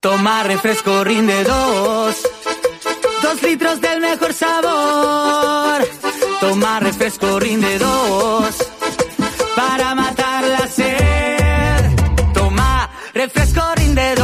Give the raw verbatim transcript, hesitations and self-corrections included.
Toma refresco rinde dos, dos litros del mejor sabor. Toma refresco rinde dos, para matar la sed. Toma refresco rinde dos.